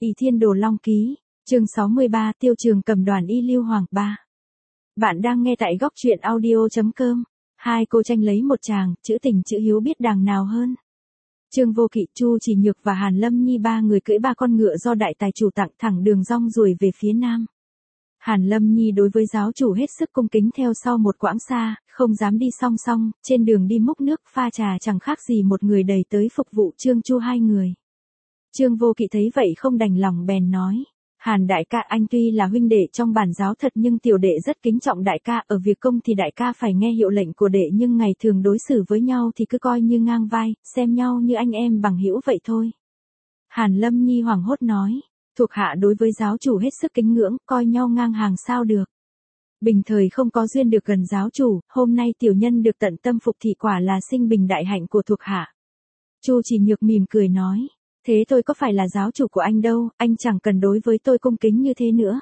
Ỷ Thiên Đồ Long Ký, chương 63, Tiêu Trường cầm đoàn y Lưu Hoàng 3. Bạn đang nghe tại góc truyện audio.com. Hai cô tranh lấy một chàng, chữ tình chữ hiếu biết đàng nào hơn. Trương Vô Kỵ, Chu Chỉ Nhược và Hàn Lâm Nhi ba người cưỡi ba con ngựa do đại tài chủ tặng thẳng đường rong ruổi về phía nam. Hàn Lâm Nhi đối với giáo chủ hết sức cung kính theo sau một quãng xa, không dám đi song song, trên đường đi múc nước pha trà chẳng khác gì một người đầy tới phục vụ Trương Chu hai người. Trương Vô Kỵ thấy vậy không đành lòng bèn nói. Hàn đại ca, anh tuy là huynh đệ trong bản giáo thật nhưng tiểu đệ rất kính trọng đại ca, ở việc công thì đại ca phải nghe hiệu lệnh của đệ nhưng ngày thường đối xử với nhau thì cứ coi như ngang vai, xem nhau như anh em bằng hữu vậy thôi. Hàn Lâm Nhi hoảng hốt nói, thuộc hạ đối với giáo chủ hết sức kính ngưỡng, coi nhau ngang hàng sao được. Bình thời không có duyên được gần giáo chủ, hôm nay tiểu nhân được tận tâm phục thị quả là sinh bình đại hạnh của thuộc hạ. Chu Chỉ Nhược mỉm cười nói. Thế tôi có phải là giáo chủ của anh đâu, anh chẳng cần đối với tôi cung kính như thế nữa.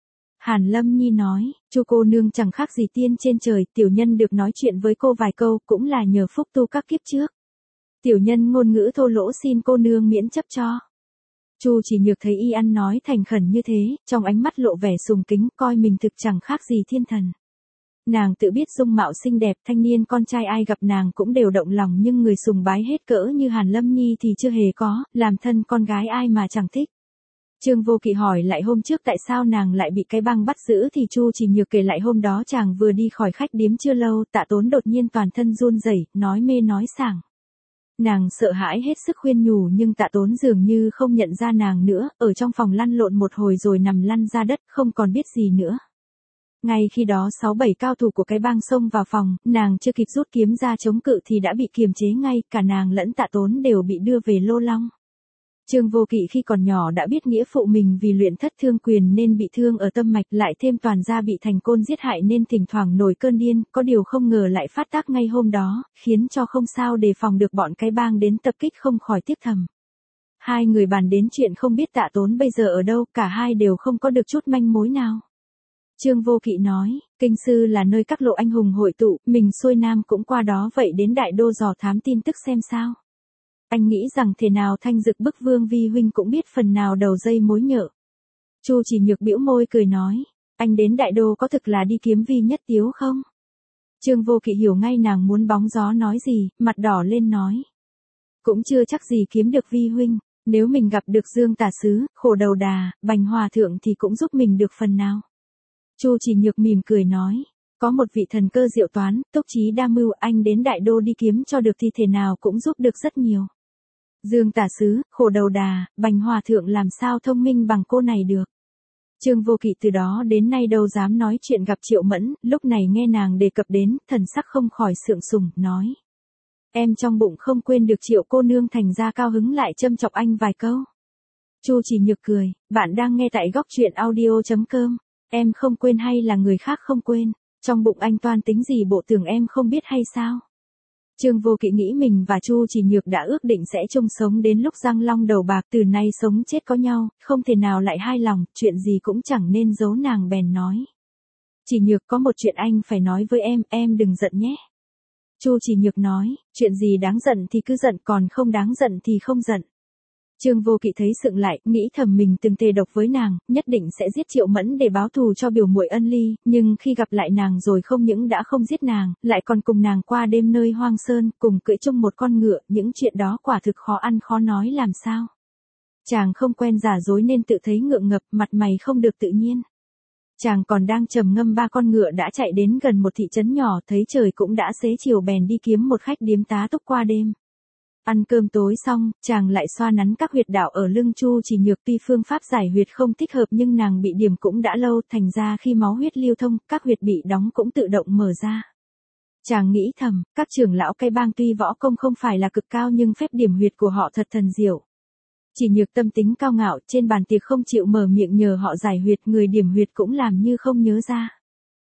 Hàn Lâm Nhi nói, Chu cô nương chẳng khác gì tiên trên trời, tiểu nhân được nói chuyện với cô vài câu cũng là nhờ phúc tu các kiếp trước. Tiểu nhân ngôn ngữ thô lỗ xin cô nương miễn chấp cho. Chu Chỉ Nhược thấy y ăn nói thành khẩn như thế, trong ánh mắt lộ vẻ sùng kính, coi mình thực chẳng khác gì thiên thần. Nàng tự biết dung mạo xinh đẹp, thanh niên con trai ai gặp nàng cũng đều động lòng nhưng người sùng bái hết cỡ như Hàn Lâm Nhi thì chưa hề có, làm thân con gái ai mà chẳng thích. Trương Vô Kỵ hỏi lại hôm trước tại sao nàng lại bị cái băng bắt giữ thì Chu Chỉ Nhược kể lại hôm đó chàng vừa đi khỏi khách điếm chưa lâu, Tạ Tốn đột nhiên toàn thân run rẩy, nói mê nói sảng. Nàng sợ hãi hết sức khuyên nhủ nhưng Tạ Tốn dường như không nhận ra nàng nữa, ở trong phòng lăn lộn một hồi rồi nằm lăn ra đất, không còn biết gì nữa. Ngay khi đó 6-7 cao thủ của cái bang xông vào phòng, nàng chưa kịp rút kiếm ra chống cự thì đã bị kiềm chế ngay, cả nàng lẫn Tạ Tốn đều bị đưa về Lô Long. Trương Vô Kỵ khi còn nhỏ đã biết nghĩa phụ mình vì luyện thất thương quyền nên bị thương ở tâm mạch, lại thêm toàn gia bị Thành Côn giết hại nên thỉnh thoảng nổi cơn điên, có điều không ngờ lại phát tác ngay hôm đó, khiến cho không sao đề phòng được bọn cái bang đến tập kích không khỏi tiếc thầm. Hai người bàn đến chuyện không biết Tạ Tốn bây giờ ở đâu, cả hai đều không có được chút manh mối nào. Trương Vô Kỵ nói, Kinh Sư là nơi các lộ anh hùng hội tụ, mình xuôi nam cũng qua đó vậy đến Đại Đô dò thám tin tức xem sao. Anh nghĩ rằng thế nào Thanh Dực bức Vương Vi huynh cũng biết phần nào đầu dây mối nhợ. Chu Chỉ Nhược bĩu môi cười nói, anh đến Đại Đô có thực là đi kiếm Vi Nhất Tiếu không? Trương Vô Kỵ hiểu ngay nàng muốn bóng gió nói gì, mặt đỏ lên nói. Cũng chưa chắc gì kiếm được Vi huynh, nếu mình gặp được Dương Tả Sứ, Khổ Đầu Đà, Bành Hòa Thượng thì cũng giúp mình được phần nào. Chu Chỉ Nhược mỉm cười nói, có một vị thần cơ diệu toán, túc trí đa mưu, anh đến Đại Đô đi kiếm cho được thì thể nào cũng giúp được rất nhiều. Dương Tả Sứ, Khổ Đầu Đà, Bành Hòa Thượng làm sao thông minh bằng cô này được. Trương Vô Kỵ từ đó đến nay đâu dám nói chuyện gặp Triệu Mẫn, lúc này nghe nàng đề cập đến, thần sắc không khỏi sượng sùng, nói. Em trong bụng không quên được Triệu cô nương thành ra cao hứng lại châm chọc anh vài câu. Chu Chỉ Nhược cười, bạn đang nghe tại góc truyện audio.com. Em không quên hay là người khác không quên, trong bụng anh toan tính gì bộ tưởng em không biết hay sao? Trương Vô Kỵ nghĩ mình và Chu Chỉ Nhược đã ước định sẽ chung sống đến lúc răng long đầu bạc, từ nay sống chết có nhau, không thể nào lại hai lòng, chuyện gì cũng chẳng nên giấu, nàng bèn nói. Chỉ Nhược có một chuyện anh phải nói với em đừng giận nhé. Chu Chỉ Nhược nói, chuyện gì đáng giận thì cứ giận, còn không đáng giận thì không giận. Trương Vô Kỵ thấy sượng lại, nghĩ thầm mình từng thề độc với nàng, nhất định sẽ giết Triệu Mẫn để báo thù cho biểu muội ân ly, nhưng khi gặp lại nàng rồi không những đã không giết nàng, lại còn cùng nàng qua đêm nơi hoang sơn, cùng cưỡi chung một con ngựa, những chuyện đó quả thực khó ăn khó nói làm sao. Chàng không quen giả dối nên tự thấy ngượng ngập, mặt mày không được tự nhiên. Chàng còn đang trầm ngâm, ba con ngựa đã chạy đến gần một thị trấn nhỏ, thấy trời cũng đã xế chiều bèn đi kiếm một khách điếm tá túc qua đêm. Ăn cơm tối xong, chàng lại xoa nắn các huyệt đạo ở lưng Chu Chỉ Nhược, tuy phương pháp giải huyệt không thích hợp nhưng nàng bị điểm cũng đã lâu, thành ra khi máu huyết lưu thông, các huyệt bị đóng cũng tự động mở ra. Chàng nghĩ thầm, các trưởng lão cái bang tuy võ công không phải là cực cao nhưng phép điểm huyệt của họ thật thần diệu. Chỉ Nhược tâm tính cao ngạo, trên bàn tiệc không chịu mở miệng nhờ họ giải huyệt, người điểm huyệt cũng làm như không nhớ ra.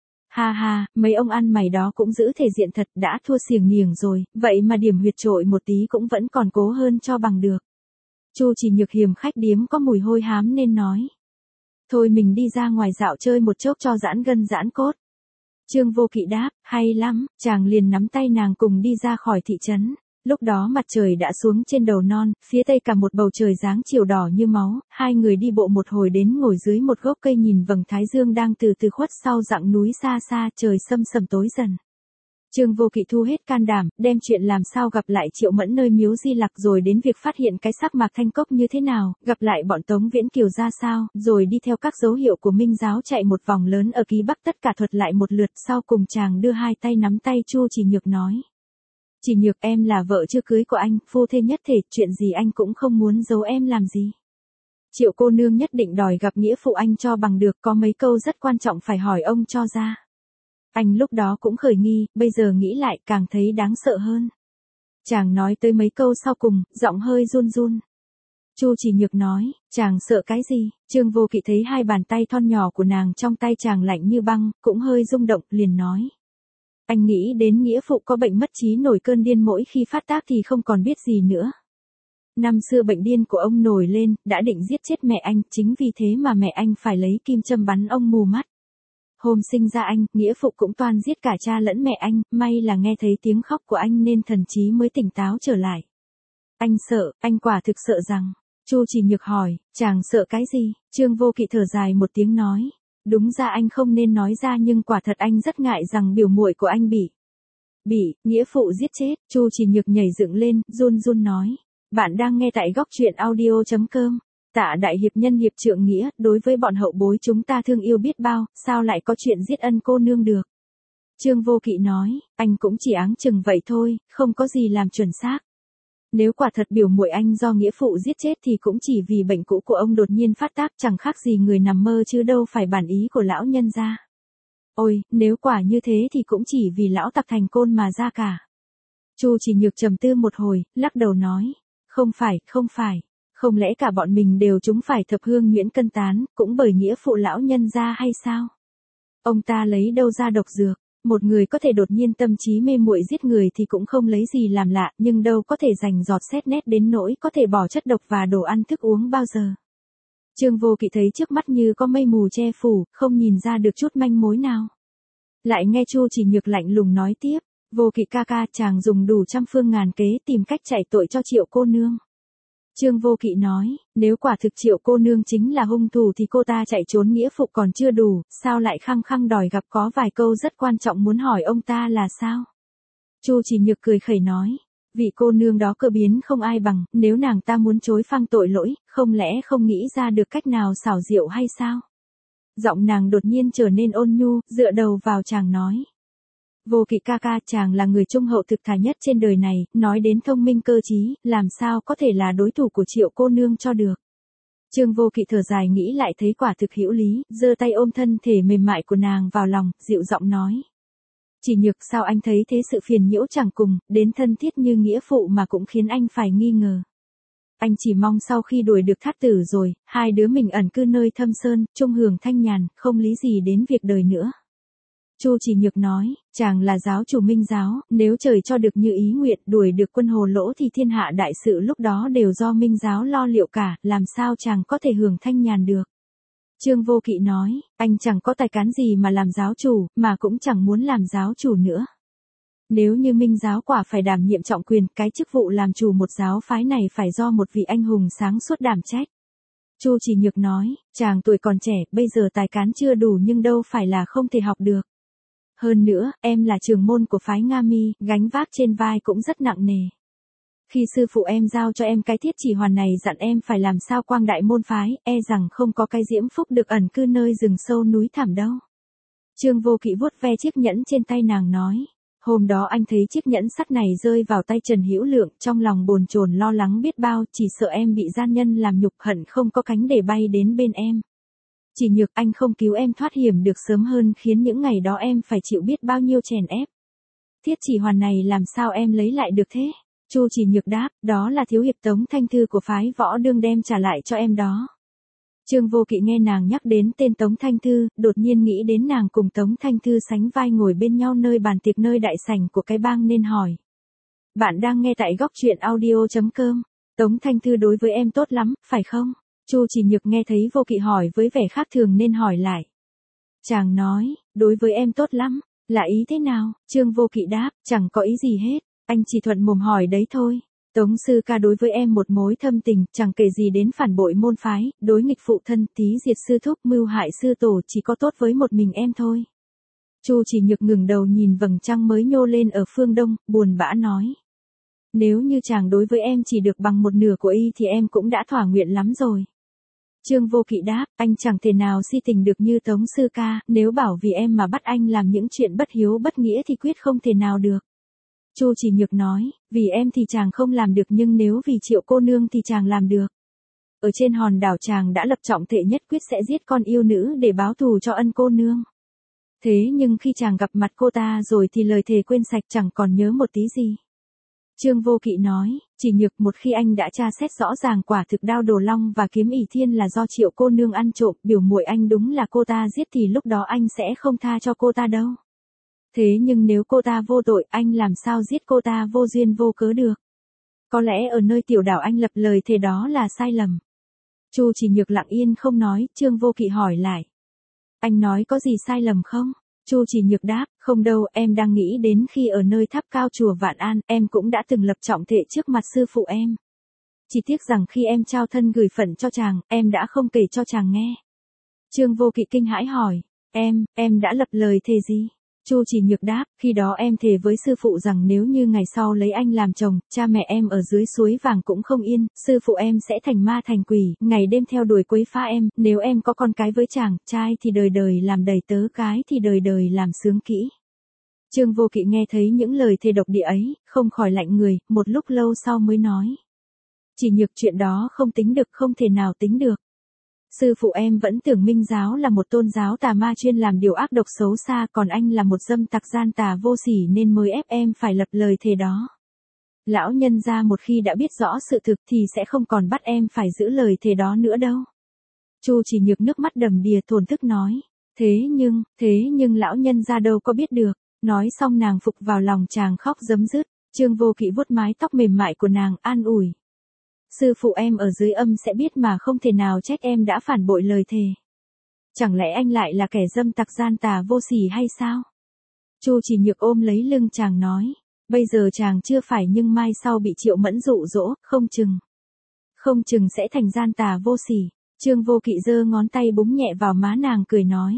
Ha ha, mấy ông ăn mày đó cũng giữ thể diện thật, đã thua xiềng niềng rồi, vậy mà điểm huyệt trội một tí cũng vẫn còn cố hơn cho bằng được. Chu Chỉ Nhược hiềm khách điếm có mùi hôi hám nên nói. Thôi mình đi ra ngoài dạo chơi một chốc cho giãn gân giãn cốt. Trương Vô Kỵ đáp, hay lắm, chàng liền nắm tay nàng cùng đi ra khỏi thị trấn. Lúc đó mặt trời đã xuống trên đầu non, phía tây cả một bầu trời dáng chiều đỏ như máu, hai người đi bộ một hồi đến ngồi dưới một gốc cây nhìn vầng thái dương đang từ từ khuất sau dặng núi xa xa, trời sâm sầm tối dần. Trương Vô Kỵ thu hết can đảm, đem chuyện làm sao gặp lại Triệu Mẫn nơi miếu Di Lặc rồi đến việc phát hiện cái xác Mạc Thanh Cốc như thế nào, gặp lại bọn Tống Viễn Kiều ra sao, rồi đi theo các dấu hiệu của Minh giáo chạy một vòng lớn ở Ký Bắc tất cả thuật lại một lượt, sau cùng chàng đưa hai tay nắm tay Chu Chỉ Nhược nói. Chỉ Nhược, em là vợ chưa cưới của anh, phu thê nhất thể, chuyện gì anh cũng không muốn giấu em làm gì. Triệu cô nương nhất định đòi gặp nghĩa phụ anh cho bằng được, có mấy câu rất quan trọng phải hỏi ông cho ra. Anh lúc đó cũng khởi nghi, bây giờ nghĩ lại càng thấy đáng sợ hơn. Chàng nói tới mấy câu sau cùng, giọng hơi run run. Chu Chỉ Nhược nói, chàng sợ cái gì? Trương Vô Kỵ thấy hai bàn tay thon nhỏ của nàng trong tay chàng lạnh như băng, cũng hơi rung động, liền nói. Anh nghĩ đến nghĩa phụ có bệnh mất trí nổi cơn điên mỗi khi phát tác thì không còn biết gì nữa. Năm xưa bệnh điên của ông nổi lên, đã định giết chết mẹ anh, chính vì thế mà mẹ anh phải lấy kim châm bắn ông mù mắt. Hôm sinh ra anh, nghĩa phụ cũng toan giết cả cha lẫn mẹ anh, may là nghe thấy tiếng khóc của anh nên thần trí mới tỉnh táo trở lại. Anh sợ, anh quả thực sợ rằng. Chu Chỉ Nhược hỏi, chàng sợ cái gì? Trương Vô Kỵ thở dài một tiếng nói. Đúng ra anh không nên nói ra nhưng quả thật anh rất ngại rằng biểu muội của anh bị nghĩa phụ giết chết. Chu Chỉ Nhược nhảy dựng lên, run run nói. Bạn đang nghe tại góc truyện audio.com. Tạ đại hiệp nhân hiệp trượng nghĩa, đối với bọn hậu bối chúng ta thương yêu biết bao, sao lại có chuyện giết ân cô nương được. Trương Vô Kỵ nói, anh cũng chỉ áng chừng vậy thôi, không có gì làm chuẩn xác. Nếu quả thật biểu muội anh do nghĩa phụ giết chết thì cũng chỉ vì bệnh cũ của ông đột nhiên phát tác, chẳng khác gì người nằm mơ chứ đâu phải bản ý của lão nhân gia. Ôi, nếu quả như thế thì cũng chỉ vì lão tặc thành côn mà ra cả. Chu Chỉ Nhược trầm tư một hồi, lắc đầu nói, không phải, không lẽ cả bọn mình đều chúng phải thập hương nhuyễn cân tán, cũng bởi nghĩa phụ lão nhân gia hay sao? Ông ta lấy đâu ra độc dược? Một người có thể đột nhiên tâm trí mê muội giết người thì cũng không lấy gì làm lạ, nhưng đâu có thể dành giọt xét nét đến nỗi có thể bỏ chất độc và đồ ăn thức uống bao giờ. Trương Vô Kỵ thấy trước mắt như có mây mù che phủ, không nhìn ra được chút manh mối nào. Lại nghe Chu Chỉ Nhược lạnh lùng nói tiếp, Vô Kỵ ca ca, chàng dùng đủ trăm phương ngàn kế tìm cách chạy tội cho Triệu cô nương. Trương Vô Kỵ nói, nếu quả thực Triệu cô nương chính là hung thủ thì cô ta chạy trốn nghĩa phụ còn chưa đủ, sao lại khăng khăng đòi gặp, có vài câu rất quan trọng muốn hỏi ông ta là sao? Chu Chỉ Nhược cười khẩy nói, vị cô nương đó cơ biến không ai bằng, nếu nàng ta muốn chối phang tội lỗi, không lẽ không nghĩ ra được cách nào xảo diệu hay sao? Giọng nàng đột nhiên trở nên ôn nhu, dựa đầu vào chàng nói. Vô Kỵ ca ca, chàng là người trung hậu thực thà nhất trên đời này, nói đến thông minh cơ trí, làm sao có thể là đối thủ của Triệu cô nương cho được. Trương Vô Kỵ thở dài nghĩ lại thấy quả thực hữu lý, giơ tay ôm thân thể mềm mại của nàng vào lòng, dịu giọng nói. Chỉ Nhược, sao anh thấy thế sự phiền nhiễu chẳng cùng, đến thân thiết như nghĩa phụ mà cũng khiến anh phải nghi ngờ. Anh chỉ mong sau khi đuổi được thát tử rồi, hai đứa mình ẩn cư nơi thâm sơn, chung hưởng thanh nhàn, không lý gì đến việc đời nữa. Chu Chỉ Nhược nói, chàng là giáo chủ Minh giáo, nếu trời cho được như ý nguyện đuổi được quân Hồ Lỗ thì thiên hạ đại sự lúc đó đều do Minh giáo lo liệu cả, làm sao chàng có thể hưởng thanh nhàn được. Trương Vô Kỵ nói, anh chẳng có tài cán gì mà làm giáo chủ, mà cũng chẳng muốn làm giáo chủ nữa. Nếu như Minh giáo quả phải đảm nhiệm trọng quyền, cái chức vụ làm chủ một giáo phái này phải do một vị anh hùng sáng suốt đảm trách. Chu Chỉ Nhược nói, chàng tuổi còn trẻ, bây giờ tài cán chưa đủ nhưng đâu phải là không thể học được. Hơn nữa, em là trưởng môn của phái Nga Mi, gánh vác trên vai cũng rất nặng nề. Khi sư phụ em giao cho em cái thiết chỉ hoàn này dặn em phải làm sao quang đại môn phái, e rằng không có cái diễm phúc được ẩn cư nơi rừng sâu núi thẳm đâu. Trương Vô Kỵ vuốt ve chiếc nhẫn trên tay nàng nói. Hôm đó anh thấy chiếc nhẫn sắt này rơi vào tay Trần Hữu Lượng, trong lòng bồn chồn lo lắng biết bao, chỉ sợ em bị gian nhân làm nhục, hận không có cánh để bay đến bên em. Chỉ Nhược, anh không cứu em thoát hiểm được sớm hơn khiến những ngày đó em phải chịu biết bao nhiêu chèn ép. Thiết chỉ hoàn này làm sao em lấy lại được thế? Chu Chỉ Nhược đáp, đó là thiếu hiệp Tống Thanh Thư của phái Võ Đương đem trả lại cho em đó. Trương Vô Kỵ nghe nàng nhắc đến tên Tống Thanh Thư, đột nhiên nghĩ đến nàng cùng Tống Thanh Thư sánh vai ngồi bên nhau nơi bàn tiệc nơi đại sảnh của cái bang nên hỏi. Bạn đang nghe tại góc truyện audio.com. Tống Thanh Thư đối với em tốt lắm, phải không? Chu Chỉ Nhược nghe thấy Vô Kỵ hỏi với vẻ khác thường nên hỏi lại. Chàng nói, đối với em tốt lắm, là ý thế nào? Trương Vô Kỵ đáp, chẳng có ý gì hết. Anh chỉ thuận mồm hỏi đấy thôi. Tống sư ca đối với em một mối thâm tình, chẳng kể gì đến phản bội môn phái, đối nghịch phụ thân, tí diệt sư thúc, mưu hại sư tổ, chỉ có tốt với một mình em thôi. Chu Chỉ Nhược ngừng đầu nhìn vầng trăng mới nhô lên ở phương đông, buồn bã nói. Nếu như chàng đối với em chỉ được bằng một nửa của y thì em cũng đã thỏa nguyện lắm rồi. Trương Vô Kỵ đáp, anh chẳng thể nào si tình được như Tống sư ca, nếu bảo vì em mà bắt anh làm những chuyện bất hiếu bất nghĩa thì quyết không thể nào được. Chu Chỉ Nhược nói, vì em thì chàng không làm được nhưng nếu vì Triệu cô nương thì chàng làm được. Ở trên hòn đảo chàng đã lập trọng thệ nhất quyết sẽ giết con yêu nữ để báo thù cho ân cô nương. Thế nhưng khi chàng gặp mặt cô ta rồi thì lời thề quên sạch chẳng còn nhớ một tí gì. Trương Vô Kỵ nói, Chỉ Nhược một khi anh đã tra xét rõ ràng quả thực đao Đồ Long và kiếm ỷ thiên là do Triệu cô nương ăn trộm, biểu muội anh đúng là cô ta giết thì lúc đó anh sẽ không tha cho cô ta đâu. Thế nhưng nếu cô ta vô tội, anh làm sao giết cô ta vô duyên vô cớ được? Có lẽ ở nơi tiểu đảo anh lập lời thề đó là sai lầm. Chu Chỉ Nhược lặng yên không nói, Trương Vô Kỵ hỏi lại. Anh nói có gì sai lầm không? Chu Chỉ Nhược đáp, không đâu, em đang nghĩ đến khi ở nơi tháp cao chùa Vạn An, em cũng đã từng lập trọng thệ trước mặt sư phụ em. Chỉ tiếc rằng khi em trao thân gửi phận cho chàng, em đã không kể cho chàng nghe. Trương Vô Kỵ kinh hãi hỏi, em đã lập lời thề gì? Chu Chỉ Nhược đáp, khi đó em thề với sư phụ rằng nếu như ngày sau lấy anh làm chồng, cha mẹ em ở dưới suối vàng cũng không yên, sư phụ em sẽ thành ma thành quỷ, ngày đêm theo đuổi quấy phá em, nếu em có con cái với chàng, trai thì đời đời làm đầy tớ, gái thì đời đời làm sướng kỹ. Trương Vô Kỵ nghe thấy những lời thề độc địa ấy, không khỏi lạnh người, một lúc lâu sau mới nói. Chỉ Nhược chuyện đó không tính được, không thể nào tính được. Sư phụ em vẫn tưởng Minh giáo là một tôn giáo tà ma chuyên làm điều ác độc xấu xa, còn anh là một dâm tặc gian tà vô sỉ nên mới ép em phải lập lời thề đó. Lão nhân gia một khi đã biết rõ sự thực thì sẽ không còn bắt em phải giữ lời thề đó nữa đâu. Chu Chỉ Nhược nước mắt đầm đìa thổn thức nói. Thế nhưng lão nhân gia đâu có biết được. Nói xong nàng phục vào lòng chàng khóc rấm rứt. Trương Vô Kỵ vuốt mái tóc mềm mại của nàng an ủi. Sư phụ em ở dưới âm sẽ biết mà không thể nào trách em đã phản bội lời thề. Chẳng lẽ anh lại là kẻ dâm tặc gian tà vô sỉ hay sao? Chu Chỉ Nhược ôm lấy lưng chàng nói. Bây giờ chàng chưa phải nhưng mai sau bị Triệu Mẫn dụ dỗ, không chừng sẽ thành gian tà vô sỉ. Trương Vô Kỵ giơ ngón tay búng nhẹ vào má nàng cười nói.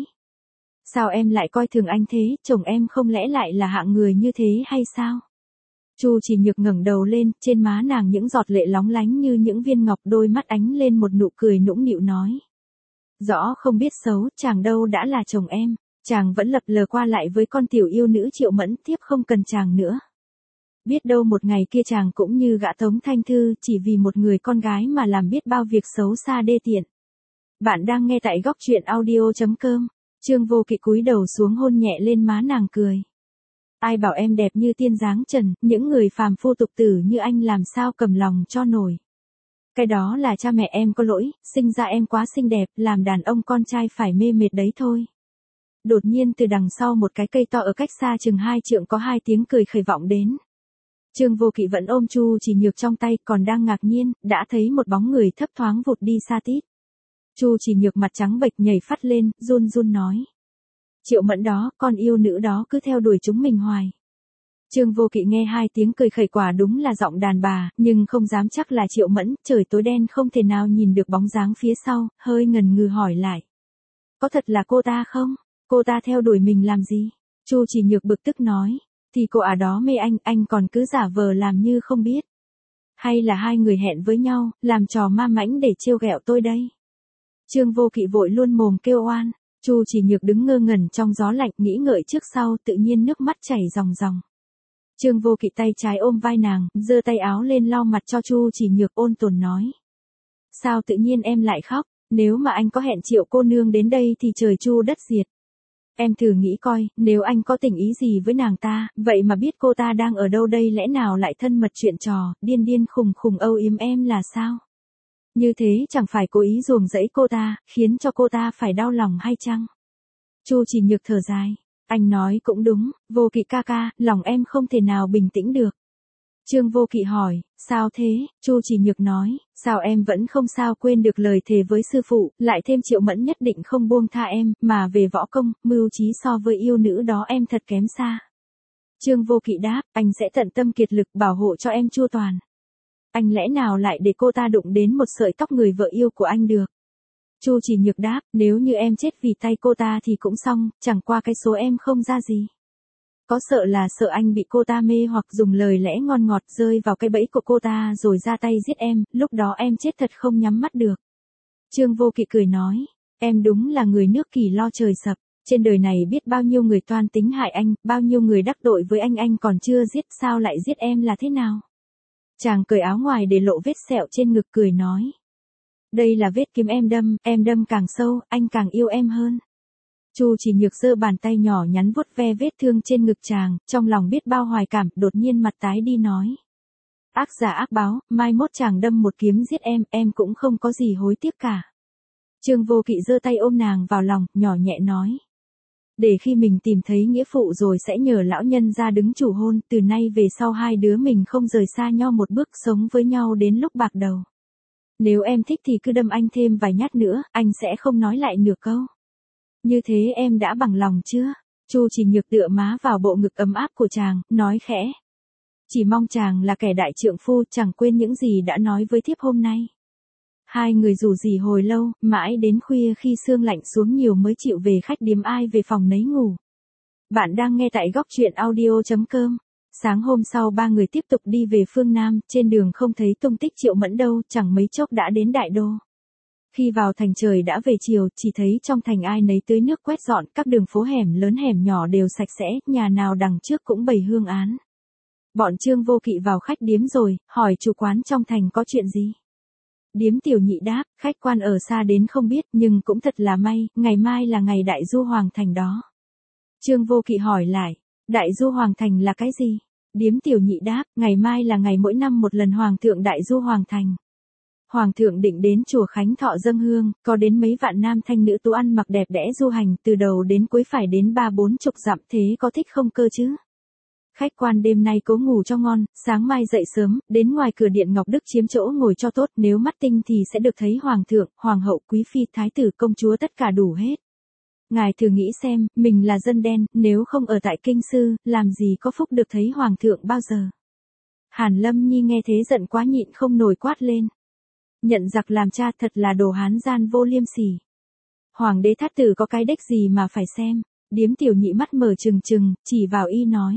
Sao em lại coi thường anh thế, chồng em không lẽ lại là hạng người như thế hay sao? Chu Chỉ Nhược ngẩng đầu lên, trên má nàng những giọt lệ lóng lánh như những viên ngọc, đôi mắt ánh lên một nụ cười nũng nịu nói. Rõ không biết xấu, chàng đâu đã là chồng em, chàng vẫn lập lờ qua lại với con tiểu yêu nữ Triệu Mẫn, tiếp không cần chàng nữa. Biết đâu một ngày kia chàng cũng như gã Tống Thanh Thư, chỉ vì một người con gái mà làm biết bao việc xấu xa đê tiện. Bạn đang nghe tại góc truyện audio.com. Trương Vô Kỵ cúi đầu xuống hôn nhẹ lên má nàng cười. Ai bảo em đẹp như tiên dáng trần, những người phàm phu tục tử như anh làm sao cầm lòng cho nổi. Cái đó là cha mẹ em có lỗi, sinh ra em quá xinh đẹp, làm đàn ông con trai phải mê mệt đấy thôi. Đột nhiên từ đằng sau một cái cây to ở cách xa chừng 2 trượng có 2 tiếng cười khởi vọng đến. Trương Vô Kỵ vẫn ôm Chu Chỉ Nhược trong tay, còn đang ngạc nhiên, đã thấy một bóng người thấp thoáng vụt đi xa tít. Chu Chỉ Nhược mặt trắng bệch nhảy phát lên, run run nói. Triệu Mẫn đó, con yêu nữ đó cứ theo đuổi chúng mình hoài. Trương Vô Kỵ nghe 2 tiếng cười khẩy quả đúng là giọng đàn bà, nhưng không dám chắc là Triệu Mẫn, trời tối đen không thể nào nhìn được bóng dáng phía sau, hơi ngần ngừ hỏi lại. Có thật là cô ta không? Cô ta theo đuổi mình làm gì? Chu Chỉ Nhược bực tức nói. Thì cô đó mê anh còn cứ giả vờ làm như không biết. Hay là hai người hẹn với nhau, làm trò ma mãnh để trêu ghẹo tôi đây? Trương Vô Kỵ vội luôn mồm kêu oan. Chu Chỉ Nhược đứng ngơ ngẩn trong gió lạnh, nghĩ ngợi trước sau, tự nhiên nước mắt chảy ròng ròng. Trương Vô Kỵ tay trái ôm vai nàng, giơ tay áo lên lau mặt cho Chu Chỉ Nhược, ôn tồn nói. Sao tự nhiên em lại khóc, nếu mà anh có hẹn Triệu cô nương đến đây thì trời chu đất diệt. Em thử nghĩ coi, nếu anh có tình ý gì với nàng ta, vậy mà biết cô ta đang ở đâu đây lẽ nào lại thân mật chuyện trò, điên điên khùng khùng âu yếm em là sao? Như thế chẳng phải cố ý ruồng rẫy cô ta, khiến cho cô ta phải đau lòng hay chăng? Chu Chỉ Nhược thở dài. Anh nói cũng đúng, Vô Kỵ ca ca, lòng em không thể nào bình tĩnh được. Trương Vô Kỵ hỏi, sao thế? Chu Chỉ Nhược nói, sao em vẫn không sao quên được lời thề với sư phụ, lại thêm Triệu Mẫn nhất định không buông tha em, mà về võ công, mưu trí so với yêu nữ đó em thật kém xa. Trương Vô Kỵ đáp, anh sẽ tận tâm kiệt lực bảo hộ cho em chu toàn. Anh lẽ nào lại để cô ta đụng đến một sợi tóc người vợ yêu của anh được? Chu Chỉ Nhược đáp, nếu như em chết vì tay cô ta thì cũng xong, chẳng qua cái số em không ra gì. Có sợ là sợ anh bị cô ta mê hoặc dùng lời lẽ ngon ngọt rơi vào cái bẫy của cô ta rồi ra tay giết em, lúc đó em chết thật không nhắm mắt được. Trương Vô Kỵ cười nói, em đúng là người nước Kỳ lo trời sập, trên đời này biết bao nhiêu người toan tính hại anh, bao nhiêu người đắc tội với anh còn chưa giết, sao lại giết em là thế nào? Chàng cởi áo ngoài để lộ vết sẹo trên ngực cười nói. Đây là vết kiếm em đâm càng sâu, anh càng yêu em hơn. Chu Chỉ Nhược giơ bàn tay nhỏ nhắn vuốt ve vết thương trên ngực chàng, trong lòng biết bao hoài cảm, đột nhiên mặt tái đi nói. Ác giả ác báo, mai mốt chàng đâm một kiếm giết em cũng không có gì hối tiếc cả. Trương Vô Kỵ giơ tay ôm nàng vào lòng, nhỏ nhẹ nói. Để khi mình tìm thấy nghĩa phụ rồi sẽ nhờ lão nhân ra đứng chủ hôn, từ nay về sau hai đứa mình không rời xa nhau một bước, sống với nhau đến lúc bạc đầu. Nếu em thích thì cứ đâm anh thêm vài nhát nữa, anh sẽ không nói lại nửa câu. Như thế em đã bằng lòng chưa? Chu Chỉ Nhược tựa má vào bộ ngực ấm áp của chàng, nói khẽ. Chỉ mong chàng là kẻ đại trượng phu, chẳng quên những gì đã nói với thiếp hôm nay. Hai người rủ rỉ hồi lâu, mãi đến khuya khi sương lạnh xuống nhiều mới chịu về khách điếm, ai về phòng nấy ngủ. Bạn đang nghe tại góc truyện audio.com. Sáng hôm sau ba người tiếp tục đi về phương Nam, trên đường không thấy tung tích Triệu Mẫn đâu, chẳng mấy chốc đã đến Đại Đô. Khi vào thành trời đã về chiều, chỉ thấy trong thành ai nấy tưới nước quét dọn, các đường phố hẻm lớn hẻm nhỏ đều sạch sẽ, nhà nào đằng trước cũng bày hương án. Bọn Trương Vô Kỵ vào khách điếm rồi, hỏi chủ quán trong thành có chuyện gì. Điếm Tiểu Nhị đáp, khách quan ở xa đến không biết, nhưng cũng thật là may, ngày mai là ngày Đại Du Hoàng Thành đó. Trương Vô Kỵ hỏi lại, Đại Du Hoàng Thành là cái gì? Điếm Tiểu Nhị đáp, ngày mai là ngày mỗi năm một lần Hoàng thượng Đại Du Hoàng Thành. Hoàng thượng định đến chùa Khánh Thọ dâng hương, có đến mấy vạn nam thanh nữ tú ăn mặc đẹp đẽ du hành, từ đầu đến cuối phải đến 30-40 dặm, thế có thích không cơ chứ? Khách quan đêm nay cố ngủ cho ngon, sáng mai dậy sớm, đến ngoài cửa điện Ngọc Đức chiếm chỗ ngồi cho tốt, nếu mắt tinh thì sẽ được thấy hoàng thượng, hoàng hậu, quý phi, thái tử, công chúa tất cả đủ hết. Ngài thử nghĩ xem, mình là dân đen, nếu không ở tại kinh sư, làm gì có phúc được thấy hoàng thượng bao giờ. Hàn Lâm Nhi nghe thế giận quá nhịn không nổi quát lên. Nhận giặc làm cha thật là đồ hán gian vô liêm sỉ. Hoàng đế thát tử có cái đếch gì mà phải xem. Điếm Tiểu Nhị mắt mở trừng trừng, chỉ vào y nói.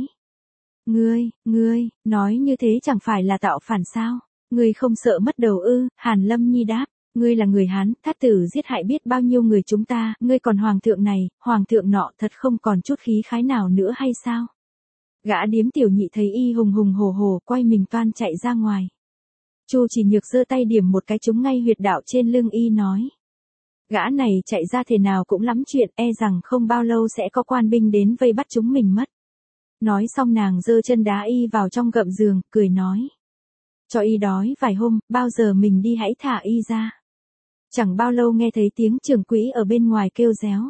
Ngươi, nói như thế chẳng phải là tạo phản sao? Ngươi không sợ mất đầu ư? Hàn Lâm Nhi đáp. Ngươi là người Hán, thát tử giết hại biết bao nhiêu người chúng ta, ngươi còn hoàng thượng này, hoàng thượng nọ thật không còn chút khí khái nào nữa hay sao? Gã Điếm Tiểu Nhị thấy y hùng hùng hổ hổ, quay mình toan chạy ra ngoài. Chu Chỉ Nhược giơ tay điểm một cái trúng ngay huyệt đạo trên lưng y nói. Gã này chạy ra thế nào cũng lắm chuyện, e rằng không bao lâu sẽ có quan binh đến vây bắt chúng mình mất. Nói xong nàng giơ chân đá y vào trong gậm giường, cười nói. Cho y đói vài hôm, bao giờ mình đi hãy thả y ra. Chẳng bao lâu nghe thấy tiếng trưởng quỹ ở bên ngoài kêu réo.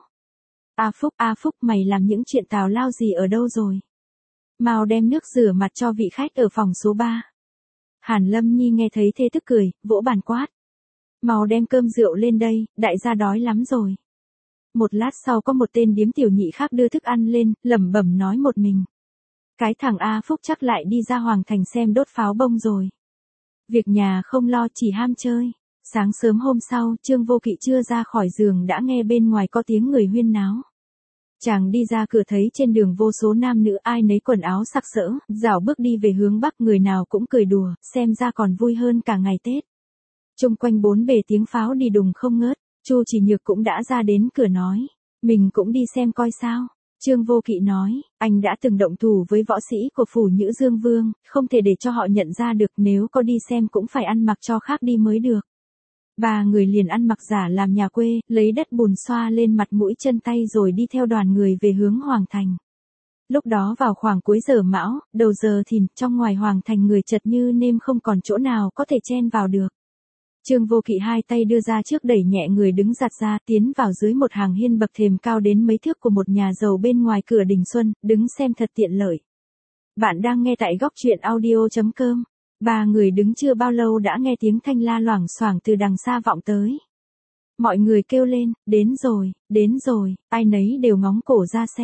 A Phúc, mày làm những chuyện tào lao gì ở đâu rồi? Mau đem nước rửa mặt cho vị khách ở phòng số 3. Hàn Lâm Nhi nghe thấy thế tức cười, vỗ bàn quát. Mau đem cơm rượu lên đây, đại gia đói lắm rồi. Một lát sau có một tên Điếm Tiểu Nhị khác đưa thức ăn lên, lẩm bẩm nói một mình. Cái thằng A Phúc chắc lại đi ra Hoàng Thành xem đốt pháo bông rồi. Việc nhà không lo, chỉ ham chơi. Sáng sớm hôm sau, Trương Vô Kỵ chưa ra khỏi giường đã nghe bên ngoài có tiếng người huyên náo. Chàng đi ra cửa thấy trên đường vô số nam nữ ai nấy quần áo sặc sỡ, rảo bước đi về hướng bắc, người nào cũng cười đùa, xem ra còn vui hơn cả ngày Tết. Chung quanh bốn bề tiếng pháo đi đùng không ngớt, Chu Chỉ Nhược cũng đã ra đến cửa nói, mình cũng đi xem coi sao. Trương Vô Kỵ nói, anh đã từng động thủ với võ sĩ của phủ Nhữ Dương Vương, không thể để cho họ nhận ra được, nếu có đi xem cũng phải ăn mặc cho khác đi mới được. Ba người liền ăn mặc giả làm nhà quê, lấy đất bùn xoa lên mặt mũi chân tay rồi đi theo đoàn người về hướng Hoàng Thành. Lúc đó vào khoảng cuối giờ mão, đầu giờ thìn, trong ngoài Hoàng Thành người chật như nêm, không còn chỗ nào có thể chen vào được. Trương Vô Kỵ hai tay đưa ra trước đẩy nhẹ người đứng giặt ra, tiến vào dưới một hàng hiên bậc thềm cao đến mấy thước của một nhà giàu bên ngoài cửa đình Xuân, đứng xem thật tiện lợi. Bạn đang nghe tại góc truyện audio.com. Ba người đứng chưa bao lâu đã nghe tiếng thanh la loảng xoảng từ đằng xa vọng tới. Mọi người kêu lên, đến rồi, ai nấy đều ngóng cổ ra xem.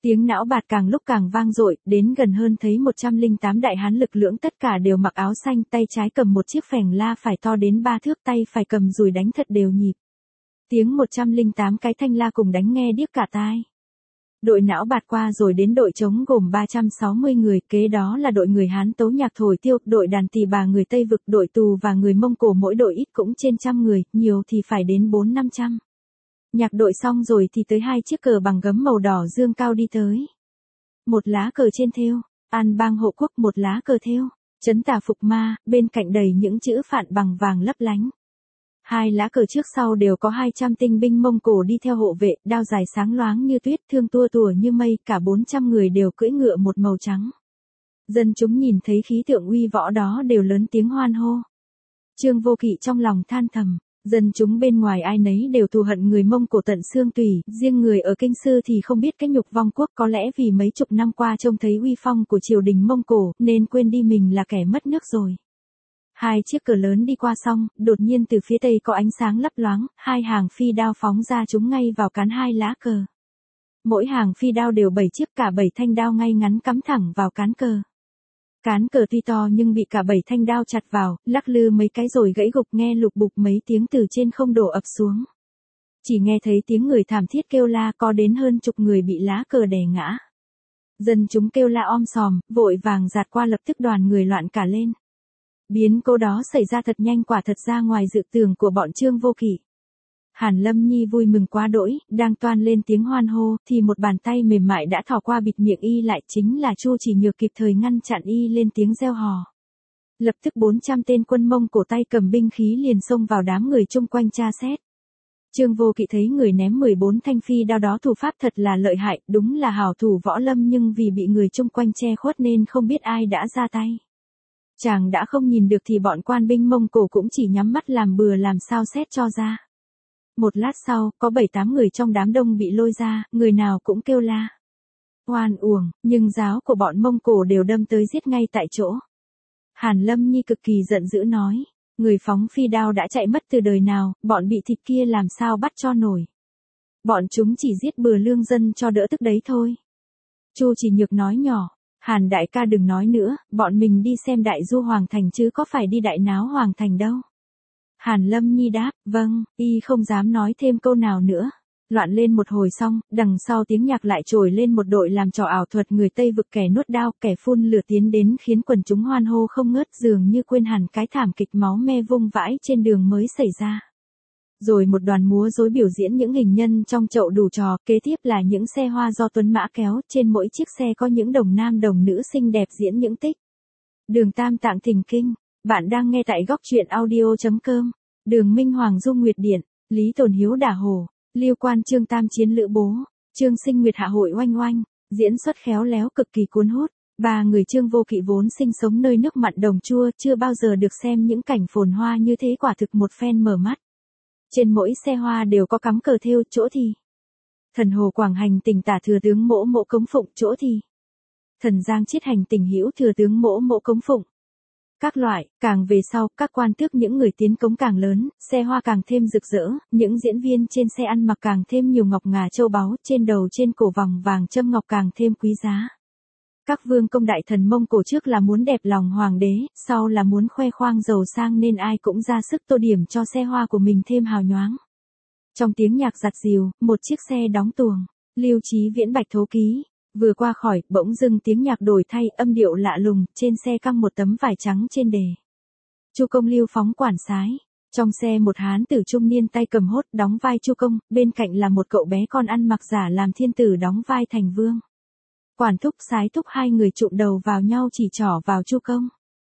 Tiếng não bạt càng lúc càng vang dội, đến gần hơn thấy 108 đại hán lực lưỡng tất cả đều mặc áo xanh, tay trái cầm một chiếc phèn la phải to đến 3 thước, tay phải cầm dùi đánh thật đều nhịp. Tiếng 108 cái thanh la cùng đánh nghe điếc cả tai. Đội não bạt qua rồi đến đội trống gồm 360 người, kế đó là đội người Hán tấu nhạc thổi tiêu, đội đàn tỳ bà người Tây Vực, đội tù và người Mông Cổ mỗi đội ít cũng trên 100 người, nhiều thì phải đến 400-500. Nhạc đội xong rồi thì tới 2 chiếc cờ bằng gấm màu đỏ dương cao đi tới. Một lá cờ trên thêu, An Bang hộ quốc, một lá cờ thêu, Trấn Tà Phục Ma, bên cạnh đầy những chữ phạn bằng vàng lấp lánh. 2 lá cờ trước sau đều có 200 tinh binh Mông Cổ đi theo hộ vệ, đao dài sáng loáng như tuyết, thương tua tủa như mây, cả 400 người đều cưỡi ngựa một màu trắng. Dân chúng nhìn thấy khí tượng uy võ đó đều lớn tiếng hoan hô. Trương Vô Kỵ trong lòng than thầm, dân chúng bên ngoài ai nấy đều thù hận người Mông Cổ tận xương tủy, riêng người ở Kinh Sư thì không biết cái nhục vong quốc, có lẽ vì mấy chục năm qua trông thấy uy phong của triều đình Mông Cổ, nên quên đi mình là kẻ mất nước rồi. 2 chiếc cờ lớn đi qua xong, đột nhiên từ phía tây có ánh sáng lấp loáng, 2 hàng phi đao phóng ra chúng ngay vào cán 2 lá cờ. Mỗi hàng phi đao đều 7 chiếc, cả 7 thanh đao ngay ngắn cắm thẳng vào cán cờ. Cán cờ tuy to nhưng bị cả 7 thanh đao chặt vào, lắc lư mấy cái rồi gãy gục, nghe lục bục mấy tiếng từ trên không đổ ập xuống. Chỉ nghe thấy tiếng người thảm thiết kêu la, có đến hơn chục người bị lá cờ đè ngã. Dân chúng kêu la om sòm, vội vàng dạt qua, lập tức đoàn người loạn cả lên. Biến cố đó xảy ra thật nhanh, quả thật ra ngoài dự tưởng của bọn Trương Vô Kỵ. Hàn Lâm Nhi vui mừng quá đỗi, đang toan lên tiếng hoan hô, thì một bàn tay mềm mại đã thò qua bịt miệng y lại, chính là Chu Chỉ Nhược kịp thời ngăn chặn y lên tiếng reo hò. Lập tức 400 tên quân Mông Cổ tay cầm binh khí liền xông vào đám người chung quanh tra xét. Trương Vô Kỵ thấy người ném 14 thanh phi đao đó thủ pháp thật là lợi hại, đúng là hảo thủ võ lâm, nhưng vì bị người chung quanh che khuất nên không biết ai đã ra tay. Chàng đã không nhìn được thì bọn quan binh Mông Cổ cũng chỉ nhắm mắt làm bừa, làm sao xét cho ra. Một lát sau, có 7-8 người trong đám đông bị lôi ra, người nào cũng kêu la. Oan uổng, nhưng giáo của bọn Mông Cổ đều đâm tới giết ngay tại chỗ. Hàn Lâm Nhi cực kỳ giận dữ nói, người phóng phi đao đã chạy mất từ đời nào, bọn bị thịt kia làm sao bắt cho nổi. Bọn chúng chỉ giết bừa lương dân cho đỡ tức đấy thôi. Chu Chỉ Nhược nói nhỏ, Hàn đại ca đừng nói nữa, bọn mình đi xem đại du Hoàng Thành chứ có phải đi đại náo Hoàng Thành đâu. Hàn Lâm Nhi đáp, vâng, y không dám nói thêm câu nào nữa. Loạn lên một hồi xong, đằng sau tiếng nhạc lại trồi lên một đội làm trò ảo thuật người Tây Vực, kẻ nuốt đao, kẻ phun lửa tiến đến khiến quần chúng hoan hô không ngớt, dường như quên hẳn cái thảm kịch máu me vung vãi trên đường mới xảy ra. Rồi một đoàn múa rối biểu diễn những hình nhân trong chậu đủ trò, kế tiếp là những xe hoa do tuấn mã kéo, trên mỗi chiếc xe có những đồng nam đồng nữ xinh đẹp diễn những tích. Đường Tam Tạng Thỉnh Kinh, bạn đang nghe tại góc truyện audio.com. Đường Minh Hoàng Dung Nguyệt Điện, Lý Tồn Hiếu Đả Hồ, Liêu Quan Trương Tam Chiến Lữ Bố, Trương Sinh Nguyệt Hạ Hội Oanh Oanh, diễn xuất khéo léo cực kỳ cuốn hút. 3 người Trương Vô Kỵ vốn sinh sống nơi nước mặn đồng chua, chưa bao giờ được xem những cảnh phồn hoa như thế, quả thực một phen mở mắt. Trên mỗi xe hoa đều có cắm cờ thêu, chỗ thì Thần Hồ Quảng Hành Tỉnh Tả Thừa Tướng Mỗ Mỗ Cống Phụng, chỗ thì Thần Giang Chiết Hành Tỉnh Hữu Thừa Tướng Mỗ Mỗ Cống Phụng. Các loại, càng về sau, các quan tước những người tiến cống càng lớn, xe hoa càng thêm rực rỡ, những diễn viên trên xe ăn mặc càng thêm nhiều ngọc ngà châu báu, trên đầu trên cổ vòng vàng châm ngọc càng thêm quý giá. Các vương công đại thần Mông Cổ trước là muốn đẹp lòng hoàng đế, sau là muốn khoe khoang giàu sang nên ai cũng ra sức tô điểm cho xe hoa của mình thêm hào nhoáng. Trong tiếng nhạc giặt dìu, một chiếc xe đóng tuồng, Lưu Chí Viễn Bạch Thố Ký vừa qua khỏi, bỗng dưng tiếng nhạc đổi thay, âm điệu lạ lùng, trên xe căng một tấm vải trắng trên đề. Chu Công Lưu phóng quản sái. Trong xe một hán tử trung niên tay cầm hốt đóng vai Chu Công, bên cạnh là một cậu bé con ăn mặc giả làm thiên tử đóng vai thành vương. Quản thúc sái thúc hai người trụm đầu vào nhau chỉ trỏ vào Chu Công.